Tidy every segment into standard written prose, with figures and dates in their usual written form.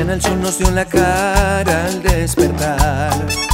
mañana el sol nos dio en la cara al despertar.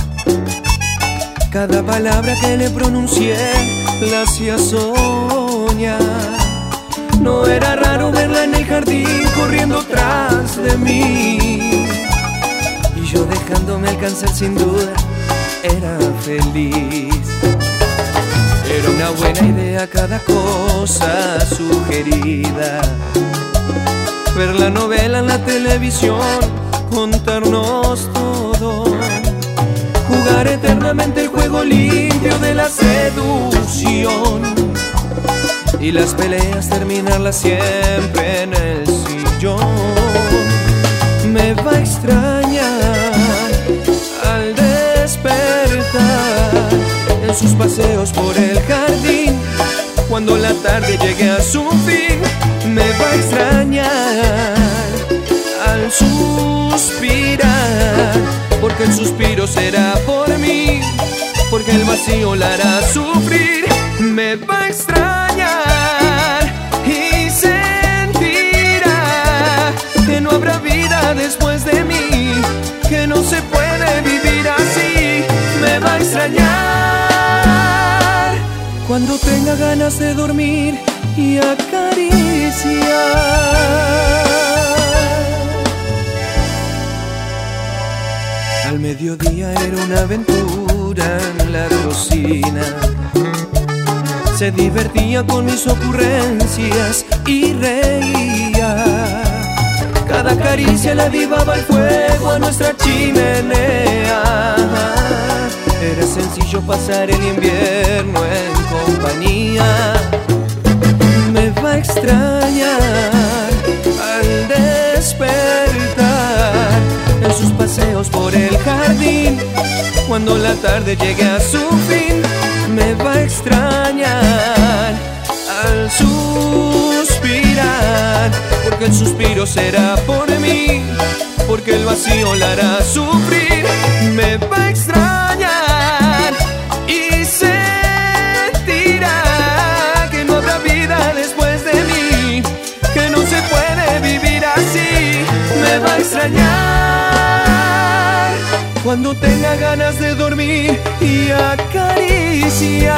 Cada palabra que le pronuncié la hacía soñar. No era raro verla en el jardín corriendo tras de mí, y yo dejándome alcanzar sin duda era feliz. Era una buena idea cada cosa sugerida, ver la novela en la televisión, contarnos todo, jugar eternamente el juego limpio de la seducción, y las peleas terminarlas siempre en el sillón. Me va a extrañar al despertar en sus paseos por el jardín, cuando la tarde llegue a su fin. Me va a extrañar al suspirar, porque el suspiro será por mí, porque el vacío la hará sufrir. Me va a extrañar y sentirá que no habrá vida después de mí, que no se puede vivir así. Me va a extrañar cuando tenga ganas de dormir y acariciar. Al mediodía era una aventura en la cocina, se divertía con mis ocurrencias y reía. Cada caricia le avivaba el fuego a nuestra chimenea. Era sencillo pasar el invierno en compañía. Me va a extrañar al despertar en sus paseos por el jardín, cuando la tarde llegue a su fin. Me va a extrañar al suspirar, porque el suspiro será por mí, porque el vacío la hará sufrir. Me va a extrañar y sentirá que no habrá vida después de mí, que no se puede vivir así. Me va a extrañar cuando tenga ganas de dormir y acariciar.